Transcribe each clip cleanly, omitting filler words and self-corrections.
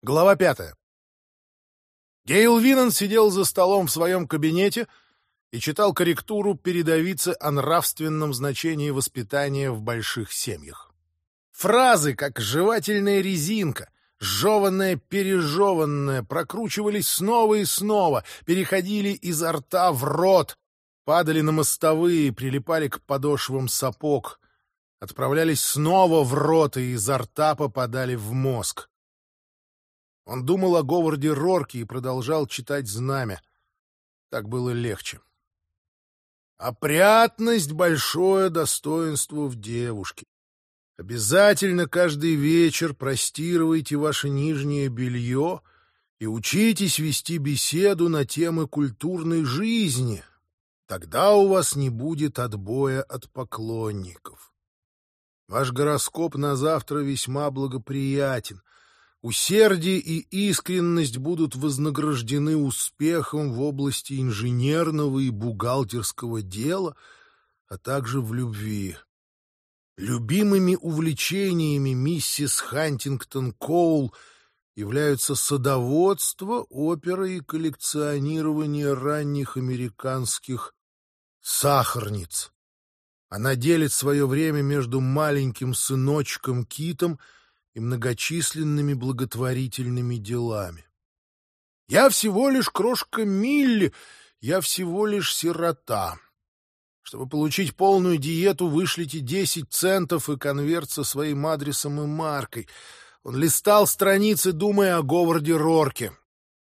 Глава 5. Гейл Винан сидел за столом в своем кабинете и читал корректуру передовицы о нравственном значении воспитания в больших семьях. Фразы, как жевательная резинка, жеванная-пережеванная, прокручивались снова и снова, переходили изо рта в рот, падали на мостовые, прилипали к подошвам сапог, отправлялись снова в рот и изо рта попадали в мозг. Он думал о Говарде Рорке и продолжал читать «Знамя». Так было легче. Опрятность — большое достоинство в девушке. Обязательно каждый вечер простирывайте ваше нижнее белье и учитесь вести беседу на темы культурной жизни. Тогда у вас не будет отбоя от поклонников. Ваш гороскоп на завтра весьма благоприятен. Усердие и искренность будут вознаграждены успехом в области инженерного и бухгалтерского дела, а также в любви. Любимыми увлечениями миссис Хантингтон Коул являются садоводство, опера и коллекционирование ранних американских сахарниц. Она делит свое время между маленьким сыночком Китом и многочисленными благотворительными делами. Я всего лишь крошка Милли, я всего лишь сирота. Чтобы получить полную диету, вышлите 10 центов и конверт со своим адресом и маркой. Он листал страницы, думая о Говарде Рорке.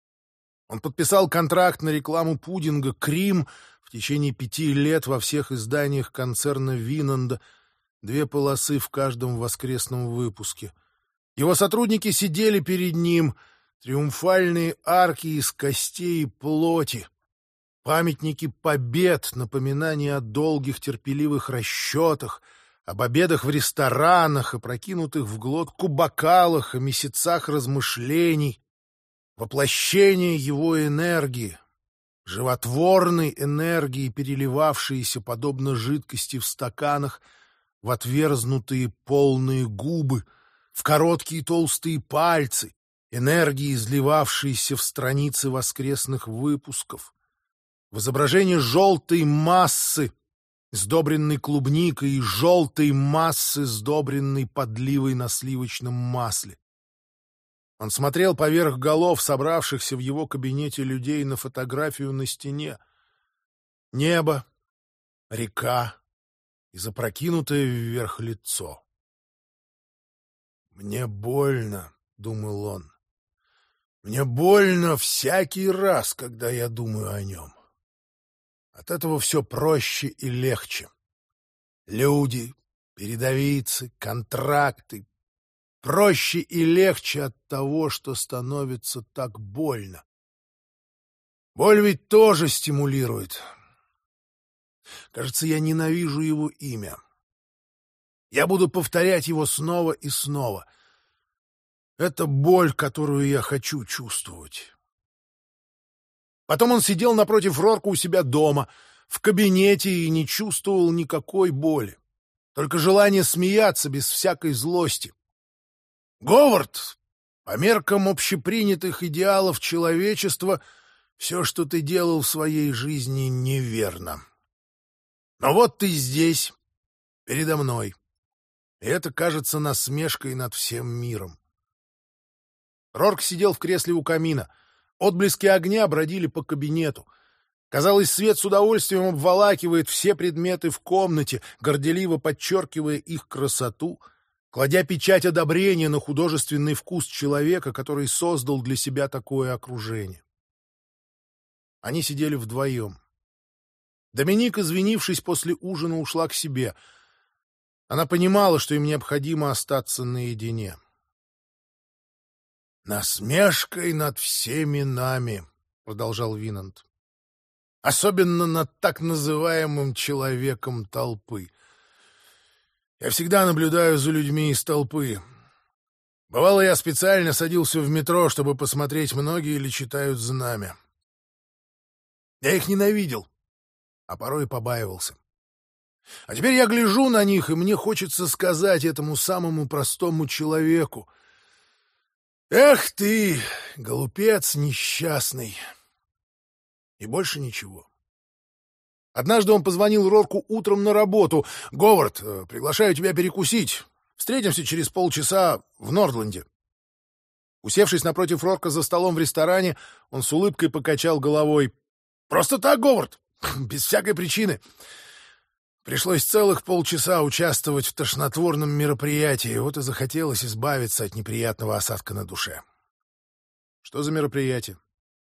Он подписал контракт на рекламу пудинга «Крим» в течение 5 лет во всех изданиях концерна Винанда, 2 полосы в каждом воскресном выпуске. Его сотрудники сидели перед ним, триумфальные арки из костей и плоти, памятники побед, напоминания о долгих терпеливых расчетах, об обедах в ресторанах, опрокинутых в глотку бокалах, о месяцах размышлений, воплощение его энергии, животворной энергии, переливавшейся, подобно жидкости в стаканах, в отверзнутые полные губы, в короткие толстые пальцы, энергии, изливавшиеся в страницы воскресных выпусков, в изображение желтой массы, сдобренной клубникой, и желтой массы, сдобренной подливой на сливочном масле. Он смотрел поверх голов собравшихся в его кабинете людей на фотографию на стене. Небо, река и запрокинутое вверх лицо. «Мне больно», — думал он. «Мне больно всякий раз, когда я думаю о нем. От этого все проще и легче. Люди, передовицы, контракты. Проще и легче от того, что становится так больно. Боль ведь тоже стимулирует. Кажется, я ненавижу его имя. Я буду повторять его снова и снова. Это боль, которую я хочу чувствовать». Потом он сидел напротив Рорка у себя дома, в кабинете, и не чувствовал никакой боли. Только желание смеяться без всякой злости. «Говард, по меркам общепринятых идеалов человечества, все, что ты делал в своей жизни, неверно. Но вот ты здесь, передо мной, и это кажется насмешкой над всем миром». Рорк сидел в кресле у камина. Отблески огня бродили по кабинету. Казалось, свет с удовольствием обволакивает все предметы в комнате, горделиво подчеркивая их красоту, кладя печать одобрения на художественный вкус человека, который создал для себя такое окружение. Они сидели вдвоем. Доминик, извинившись после ужина, ушла к себе. Она понимала, что им необходимо остаться наедине. «Насмешкой над всеми нами», — продолжал Винанд. «Особенно над так называемым человеком толпы. Я всегда наблюдаю за людьми из толпы. Бывало, я специально садился в метро, чтобы посмотреть, многие ли читают «Знамя». Я их ненавидел, а порой и побаивался. А теперь я гляжу на них, и мне хочется сказать этому самому простому человеку: Эх ты, глупец несчастный. И больше ничего. Однажды он позвонил Рорку утром на работу. «Говард, приглашаю тебя перекусить. Встретимся через полчаса в Нордленде». Усевшись напротив Рорка за столом в ресторане, он с улыбкой покачал головой. «Просто так, Говард, без всякой причины. Пришлось целых полчаса участвовать в тошнотворном мероприятии, вот и захотелось избавиться от неприятного осадка на душе». «Что за мероприятие?»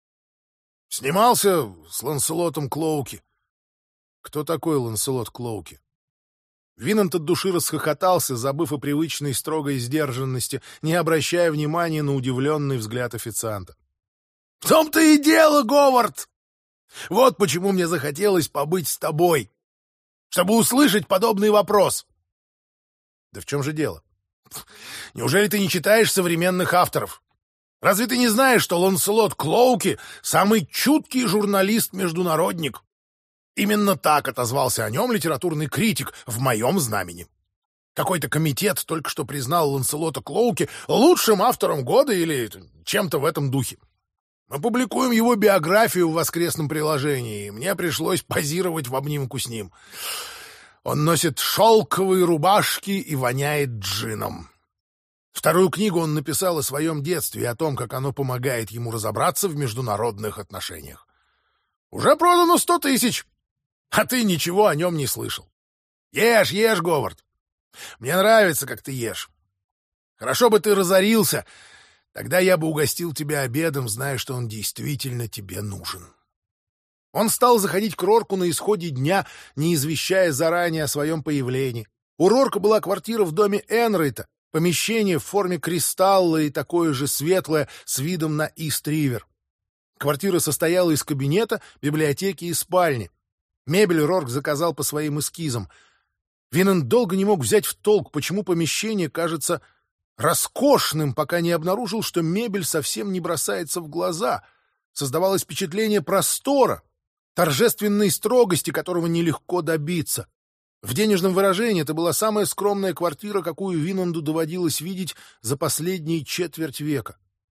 «Снимался с Ланселотом Клоуки». «Кто такой Ланселот Клоуки?» Винант от души расхохотался, забыв о привычной строгой сдержанности, не обращая внимания на удивленный взгляд официанта. «В том-то и дело, Говард! Вот почему мне захотелось побыть с тобой, чтобы услышать подобный вопрос». «Да в чем же дело? Неужели ты не читаешь современных авторов? Разве ты не знаешь, что Ланселот Клоуки — самый чуткий журналист-международник? Именно так отозвался о нем литературный критик в моем знамени. Какой-то комитет только что признал Ланселота Клоуки лучшим автором года или чем-то в этом духе. Мы публикуем его биографию в воскресном приложении, и мне пришлось позировать в обнимку с ним. Он носит шелковые рубашки и воняет джином. Вторую книгу он написал о своем детстве и о том, как оно помогает ему разобраться в международных отношениях. Уже продано 100 тысяч, а ты ничего о нем не слышал. Ешь, ешь, Говард. Мне нравится, как ты ешь. Хорошо бы ты разорился, тогда я бы угостил тебя обедом, зная, что он действительно тебе нужен». Он стал заходить к Рорку на исходе дня, не извещая заранее о своем появлении. У Рорка была квартира в доме Энрайта, помещение в форме кристалла и такое же светлое с видом на Ист-Ривер. Квартира состояла из кабинета, библиотеки и спальни. Мебель Рорк заказал по своим эскизам. Винант долго не мог взять в толк, почему помещение кажется роскошным, пока не обнаружил, что мебель совсем не бросается в глаза. Создавалось впечатление простора, торжественной строгости, которого нелегко добиться. В денежном выражении это была самая скромная квартира, какую Винанду доводилось видеть за последние четверть века.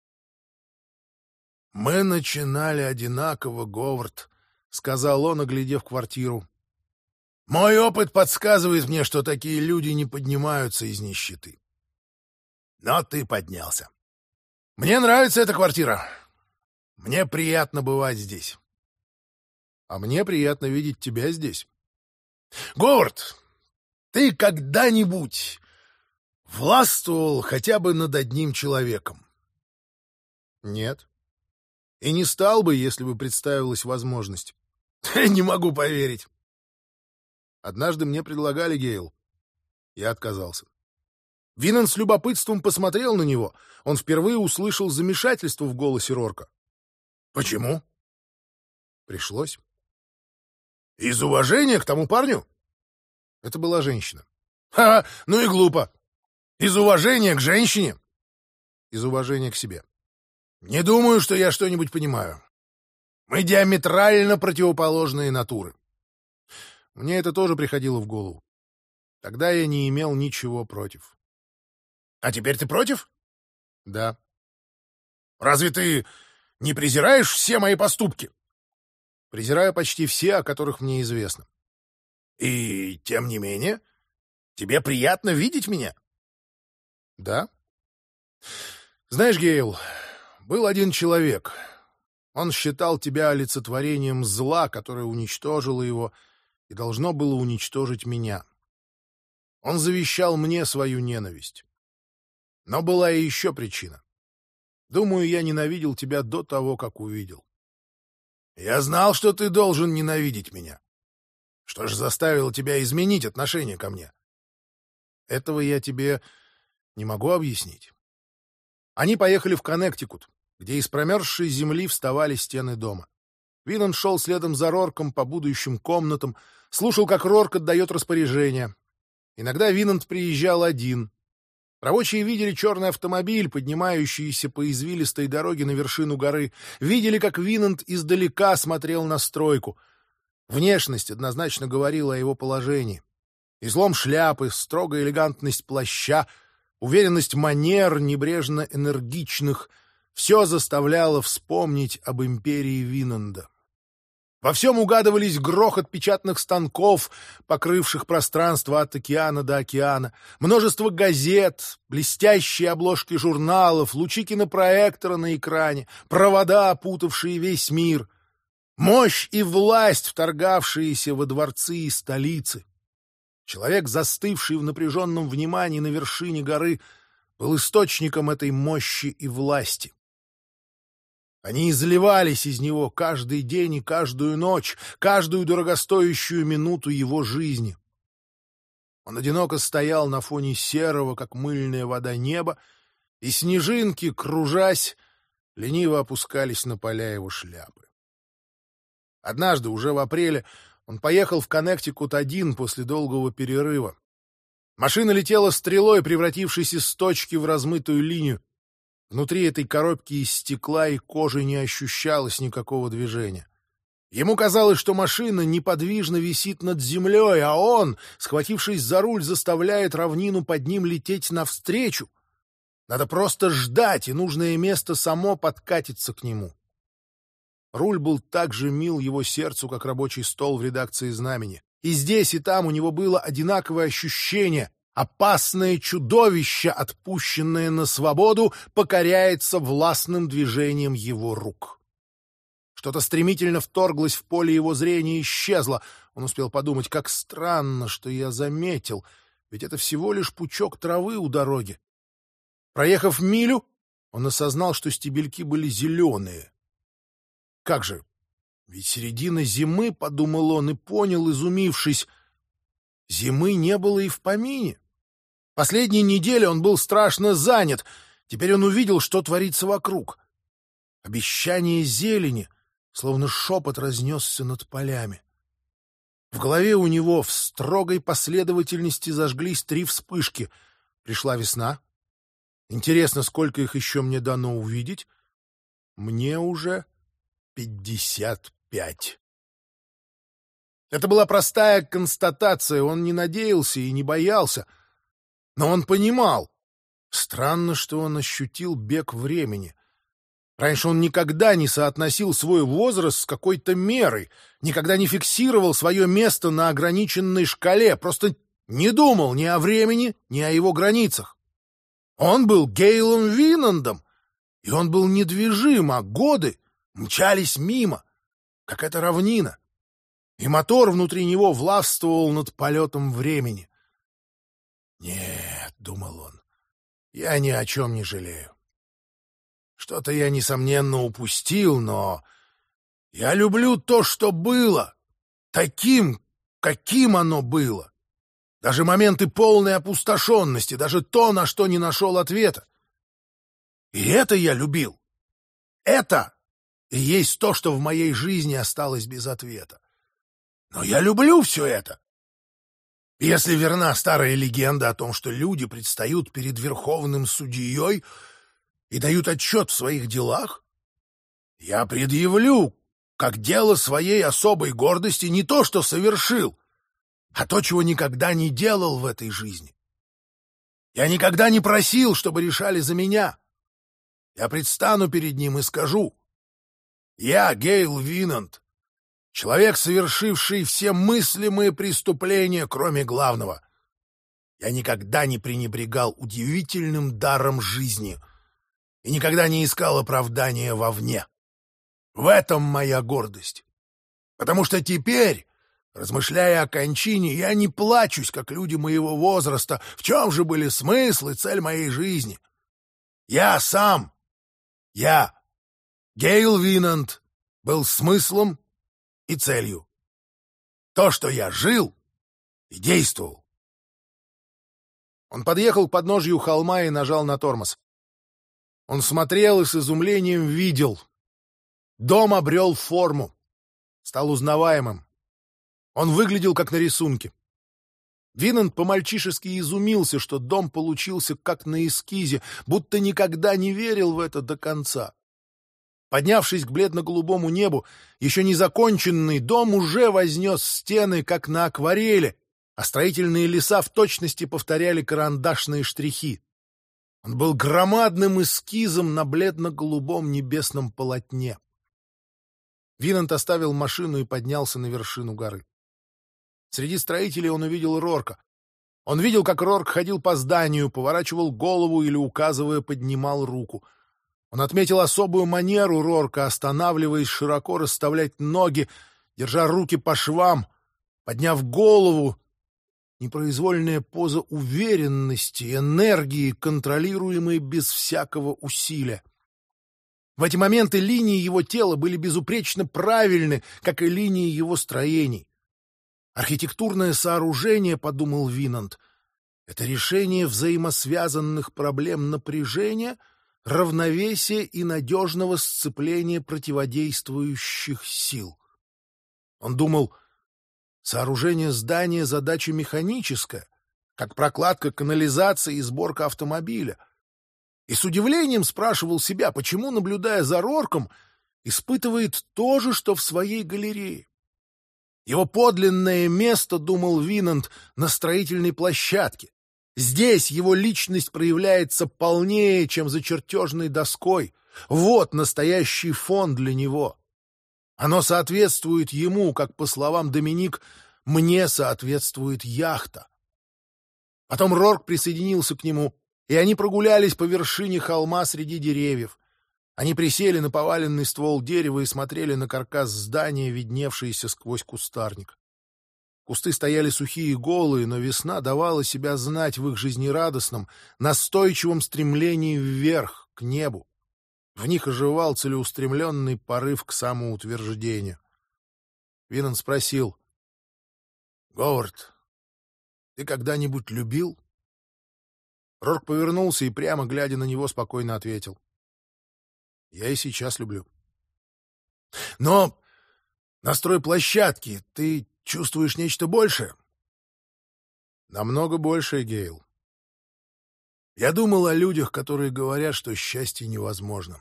«Мы начинали одинаково, Говард», — сказал он, оглядев квартиру. «Мой опыт подсказывает мне, что такие люди не поднимаются из нищеты. Но ты поднялся. Мне нравится эта квартира. Мне приятно бывать здесь». «А мне приятно видеть тебя здесь». «Говард, ты когда-нибудь властвовал хотя бы над одним человеком?» «Нет. И не стал бы, если бы представилась возможность». «Не могу поверить». «Однажды мне предлагали, Гейл. Я отказался». Винант с любопытством посмотрел на него. Он впервые услышал замешательство в голосе Рорка. «Почему?» «Пришлось». «Из уважения к тому парню?» Это была женщина. «Ха, ну и глупо. Из уважения к женщине?» «Из уважения к себе». «Не думаю, что я что-нибудь понимаю. Мы диаметрально противоположные натуры». Мне это тоже приходило в голову. Тогда я не имел ничего против. «А теперь ты против?» «Да». «Разве ты не презираешь все мои поступки?» «Презираю почти все, о которых мне известно». «И тем не менее, тебе приятно видеть меня?» «Да». «Знаешь, Гейл, был один человек. Он считал тебя олицетворением зла, которое уничтожило его и должно было уничтожить меня. Он завещал мне свою ненависть. Но была и еще причина. Думаю, я ненавидел тебя до того, как увидел». «Я знал, что ты должен ненавидеть меня. Что же заставило тебя изменить отношение ко мне?» «Этого я тебе не могу объяснить». Они поехали в Коннектикут, где из промерзшей земли вставали стены дома. Винант шел следом за Рорком по будущим комнатам, слушал, как Рорк отдает распоряжения. Иногда Винант приезжал один. Рабочие видели черный автомобиль, поднимающийся по извилистой дороге на вершину горы, видели, как Винант издалека смотрел на стройку. Внешность однозначно говорила о его положении. Излом шляпы, строгая элегантность плаща, уверенность манер, небрежно энергичных — все заставляло вспомнить об империи Винанда. Во всем угадывались грохот печатных станков, покрывших пространство от океана до океана, множество газет, блестящие обложки журналов, лучи кинопроектора на экране, провода, опутавшие весь мир, мощь и власть, вторгавшиеся во дворцы и столицы. Человек, застывший в напряженном внимании на вершине горы, был источником этой мощи и власти. Они изливались из него каждый день и каждую ночь, каждую дорогостоящую минуту его жизни. Он одиноко стоял на фоне серого, как мыльная вода, неба, и снежинки, кружась, лениво опускались на поля его шляпы. Однажды, уже в апреле, он поехал в Коннектикут один после долгого перерыва. Машина летела стрелой, превратившись из точки в размытую линию. Внутри этой коробки из стекла и кожи не ощущалось никакого движения. Ему казалось, что машина неподвижно висит над землей, а он, схватившись за руль, заставляет равнину под ним лететь навстречу. Надо просто ждать, и нужное место само подкатится к нему. Руль был так же мил его сердцу, как рабочий стол в редакции «Знамени». И здесь, и там у него было одинаковое ощущение. Опасное чудовище, отпущенное на свободу, покоряется властным движением его рук. Что-то стремительно вторглось в поле его зрения и исчезло. Он успел подумать, как странно, что я заметил, ведь это всего лишь пучок травы у дороги. Проехав милю, он осознал, что стебельки были зеленые. Как же? Ведь середина зимы, — подумал он и понял, изумившись, — зимы не было и в помине. Последние недели он был страшно занят. Теперь он увидел, что творится вокруг. Обещание зелени, словно шепот, разнесся над полями. В голове у него в строгой последовательности зажглись 3 вспышки. Пришла весна. Интересно, сколько их еще мне дано увидеть? Мне уже 55. Это была простая констатация, он не надеялся и не боялся. Но он понимал. Странно, что он ощутил бег времени. Раньше он никогда не соотносил свой возраст с какой-то мерой, никогда не фиксировал свое место на ограниченной шкале, просто не думал ни о времени, ни о его границах. Он был Гейлом Винандом, и он был недвижим, а годы мчались мимо, как эта равнина, и мотор внутри него властвовал над полетом времени. «Нет», — думал он, — «я ни о чем не жалею. Что-то я, несомненно, упустил, но я люблю то, что было, таким, каким оно было. Даже моменты полной опустошенности, даже то, на что не нашел ответа. И это я любил. Это и есть то, что в моей жизни осталось без ответа. Но я люблю все это. Если верна старая легенда о том, что люди предстают перед верховным судьей и дают отчет в своих делах, я предъявлю, как дело своей особой гордости, не то, что совершил, а то, чего никогда не делал в этой жизни. Я никогда не просил, чтобы решали за меня. Я предстану перед ним и скажу: я Гейл Винанд, человек, совершивший все мыслимые преступления, кроме главного. Я никогда не пренебрегал удивительным даром жизни и никогда не искал оправдания вовне. В этом моя гордость. Потому что теперь, размышляя о кончине, я не плачусь, как люди моего возраста. В чем же были смысл и цель моей жизни? Я сам, Гейл Винанд, был смыслом и целью. То, что я жил и действовал. Он подъехал к подножью холма и нажал на тормоз. Он смотрел и с изумлением видел. Дом обрел форму, стал узнаваемым. Он выглядел как на рисунке. Винанд по-мальчишески изумился, что дом получился как на эскизе, будто никогда не верил в это до конца. Поднявшись к бледно-голубому небу, еще не законченный дом уже вознес стены, как на акварели, а строительные леса в точности повторяли карандашные штрихи. Он был громадным эскизом на бледно-голубом небесном полотне. Винант оставил машину и поднялся на вершину горы. Среди строителей он увидел Рорка. Он видел, как Рорк ходил по зданию, поворачивал голову или, указывая, поднимал руку. Он отметил особую манеру Рорка, останавливаясь, широко расставлять ноги, держа руки по швам, подняв голову. Непроизвольная поза уверенности, энергии, контролируемой без всякого усилия. В эти моменты линии его тела были безупречно правильны, как и линии его строений. Архитектурное сооружение, подумал Винант, это решение взаимосвязанных проблем напряжения, равновесия и надежного сцепления противодействующих сил. Он думал, сооружение здания — задача механическая, как прокладка канализации и сборка автомобиля. И с удивлением спрашивал себя, почему, наблюдая за Рорком, испытывает то же, что в своей галерее. Его подлинное место, думал Винант, на строительной площадке. Здесь его личность проявляется полнее, чем за чертежной доской. Вот настоящий фон для него. Оно соответствует ему, как, по словам Доминик, мне соответствует яхта. Потом Рорк присоединился к нему, и они прогулялись по вершине холма среди деревьев. Они присели на поваленный ствол дерева и смотрели на каркас здания, видневшийся сквозь кустарник. Кусты стояли сухие и голые, но весна давала себя знать в их жизнерадостном, настойчивом стремлении вверх, к небу. В них оживал целеустремленный порыв к самоутверждению. Винант спросил: «Говард, ты когда-нибудь любил?» Рорк повернулся и, прямо глядя на него, спокойно ответил: «Я и сейчас люблю». «Но на стройплощадке ты чувствуешь нечто большее?» «Намного большее, Гейл. Я думал о людях, которые говорят, что счастье невозможно.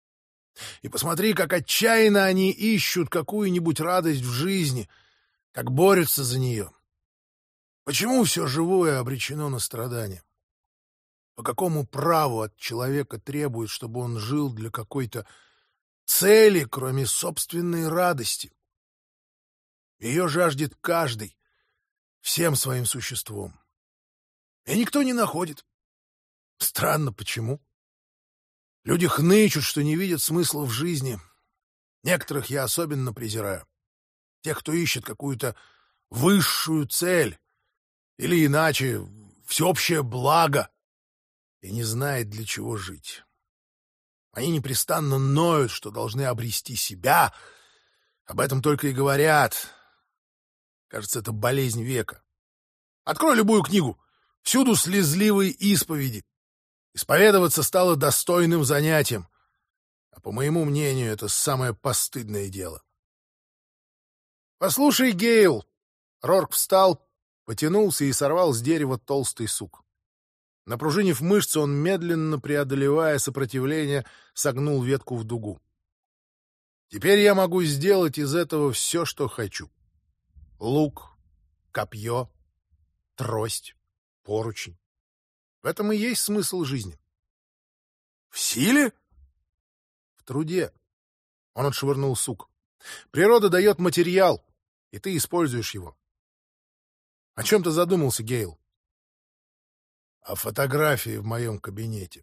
И посмотри, как отчаянно они ищут какую-нибудь радость в жизни, как борются за нее. Почему все живое обречено на страдания? По какому праву от человека требуют, чтобы он жил для какой-то цели, кроме собственной радости? Ее жаждет каждый, всем своим существом. И никто не находит. Странно, почему? Люди хнычут, что не видят смысла в жизни. Некоторых я особенно презираю. Тех, кто ищет какую-то высшую цель, или иначе всеобщее благо, и не знает, для чего жить. Они непрестанно ноют, что должны обрести себя. Об этом только и говорят. Кажется, это болезнь века. Открой любую книгу. Всюду слезливые исповеди. Исповедоваться стало достойным занятием. А по моему мнению, это самое постыдное дело. «Послушай, Гейл!» Рорк встал, потянулся и сорвал с дерева толстый сук. Напружинив мышцы, он, медленно преодолевая сопротивление, согнул ветку в дугу. «Теперь я могу сделать из этого все, что хочу. Лук, копье, трость, поручень. В этом и есть смысл жизни». «В силе?» «В труде». Он отшвырнул сук. «Природа дает материал, и ты используешь его». «О чем ты задумался, Гейл?» «О фотографии в моем кабинете».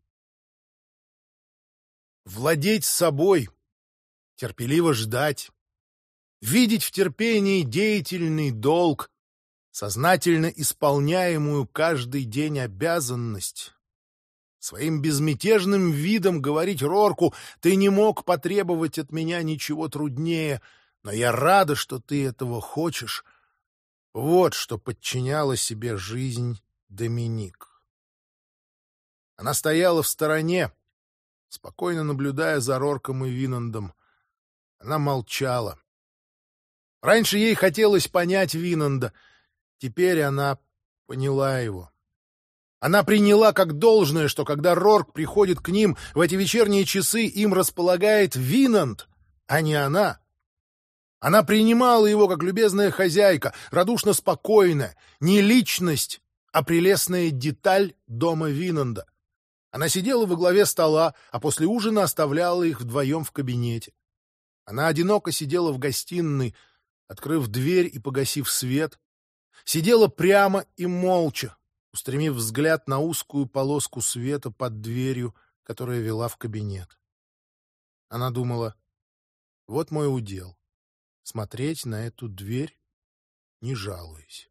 Владеть собой, терпеливо ждать, видеть в терпении деятельный долг, сознательно исполняемую каждый день обязанность. Своим безмятежным видом говорить Рорку: «Ты не мог потребовать от меня ничего труднее, но я рада, что ты этого хочешь». Вот что подчиняла себе жизнь Доминик. Она стояла в стороне, спокойно наблюдая за Рорком и Винандом. Она молчала. Раньше ей хотелось понять Винанда, теперь она поняла его. Она приняла как должное, что когда Рорк приходит к ним в эти вечерние часы, им располагает Винанд, а не она. Она принимала его как любезная хозяйка, радушно спокойная, не личность, а прелестная деталь дома Винанда. Она сидела во главе стола, а после ужина оставляла их вдвоем в кабинете. Она одиноко сидела в гостиной, открыв дверь и погасив свет, сидела прямо и молча, устремив взгляд на узкую полоску света под дверью, которая вела в кабинет. Она думала: вот мой удел — смотреть на эту дверь, не жалуясь.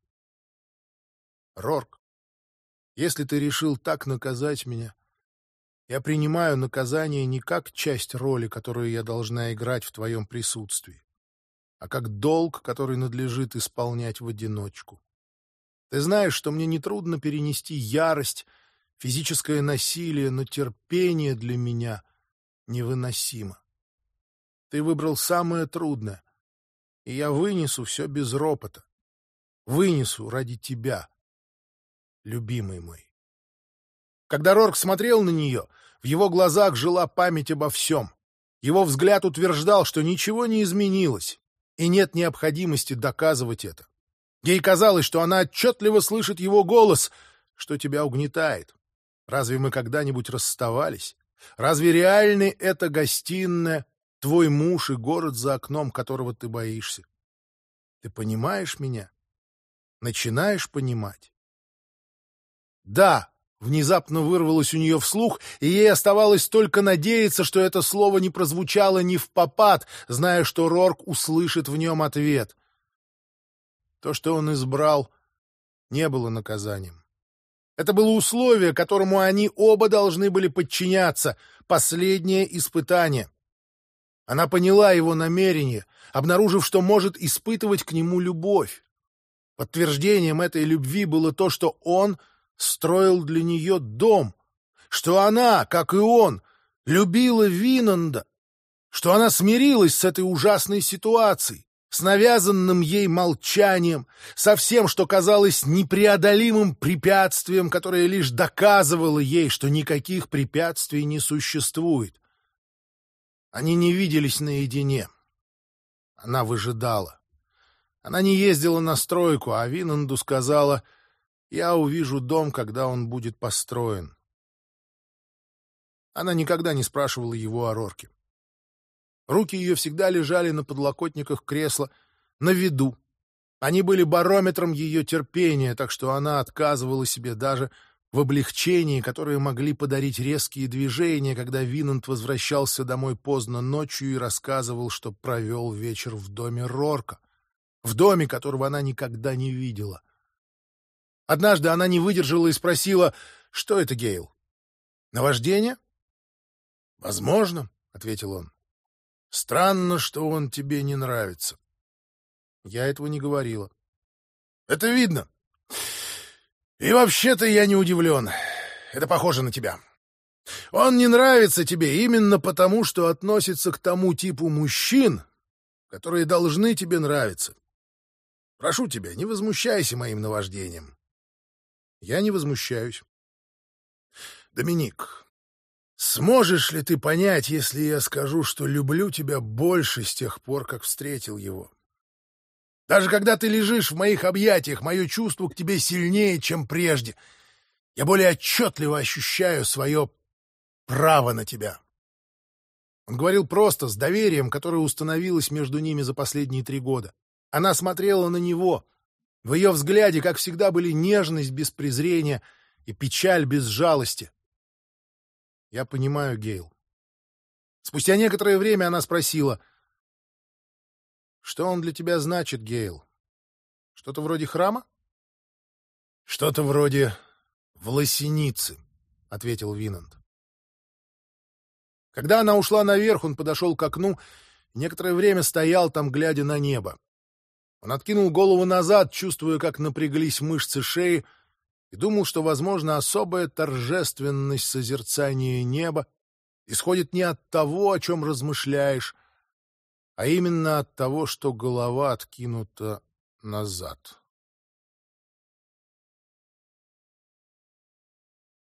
Рорк, если ты решил так наказать меня, я принимаю наказание не как часть роли, которую я должна играть в твоем присутствии, а как долг, который надлежит исполнять в одиночку. Ты знаешь, что мне нетрудно перенести ярость, физическое насилие, но терпение для меня невыносимо. Ты выбрал самое трудное, и я вынесу все без ропота. Вынесу ради тебя, любимый мой. Когда Рорк смотрел на нее, в его глазах жила память обо всем. Его взгляд утверждал, что ничего не изменилось, и нет необходимости доказывать это. Ей казалось, что она отчетливо слышит его голос: что тебя угнетает. Разве мы когда-нибудь расставались? Разве реальны эта гостиная, твой муж и город за окном, которого ты боишься? Ты понимаешь меня? Начинаешь понимать? Да, внезапно вырвалось у нее вслух, и ей оставалось только надеяться, что это слово не прозвучало не впопад, зная, что Рорк услышит в нем ответ. То, что он избрал, не было наказанием. Это было условие, которому они оба должны были подчиняться, последнее испытание. Она поняла его намерение, обнаружив, что может испытывать к нему любовь. Подтверждением этой любви было то, что он строил для нее дом, что она, как и он, любила Винанда, что она смирилась с этой ужасной ситуацией, с навязанным ей молчанием, со всем, что казалось непреодолимым препятствием, которое лишь доказывало ей, что никаких препятствий не существует. Они не виделись наедине. Она выжидала. Она не ездила на стройку, а Винанду сказала: «Я увижу дом, когда он будет построен». Она никогда не спрашивала его о Рорке. Руки ее всегда лежали на подлокотниках кресла, на виду. Они были барометром ее терпения, так что она отказывала себе даже в облегчении, которые могли подарить резкие движения, когда Винанд возвращался домой поздно ночью и рассказывал, что провел вечер в доме Рорка, в доме, которого она никогда не видела. Однажды она не выдержала и спросила: «Что это, Гейл? Наваждение?» «Возможно», — ответил он. «Странно, что он тебе не нравится». «Я этого не говорила». «Это видно. И вообще-то я не удивлен. Это похоже на тебя. Он не нравится тебе именно потому, что относится к тому типу мужчин, которые должны тебе нравиться. Прошу тебя, не возмущайся моим наваждением». «Я не возмущаюсь». «Доминик, сможешь ли ты понять, если я скажу, что люблю тебя больше с тех пор, как встретил его? Даже когда ты лежишь в моих объятиях, мое чувство к тебе сильнее, чем прежде. Я более отчетливо ощущаю свое право на тебя». Он говорил просто, с доверием, которое установилось между ними за последние 3 года. Она смотрела на него. В ее взгляде, как всегда, были нежность без презрения и печаль без жалости. «Я понимаю, Гейл». Спустя некоторое время она спросила: «Что он для тебя значит, Гейл? Что-то вроде храма?» «Что-то вроде власеницы», — ответил Винанд. Когда она ушла наверх, он подошел к окну и некоторое время стоял там, глядя на небо. Он откинул голову назад, чувствуя, как напряглись мышцы шеи, и думал, что, возможно, особая торжественность созерцания неба исходит не от того, о чем размышляешь, а именно от того, что голова откинута назад.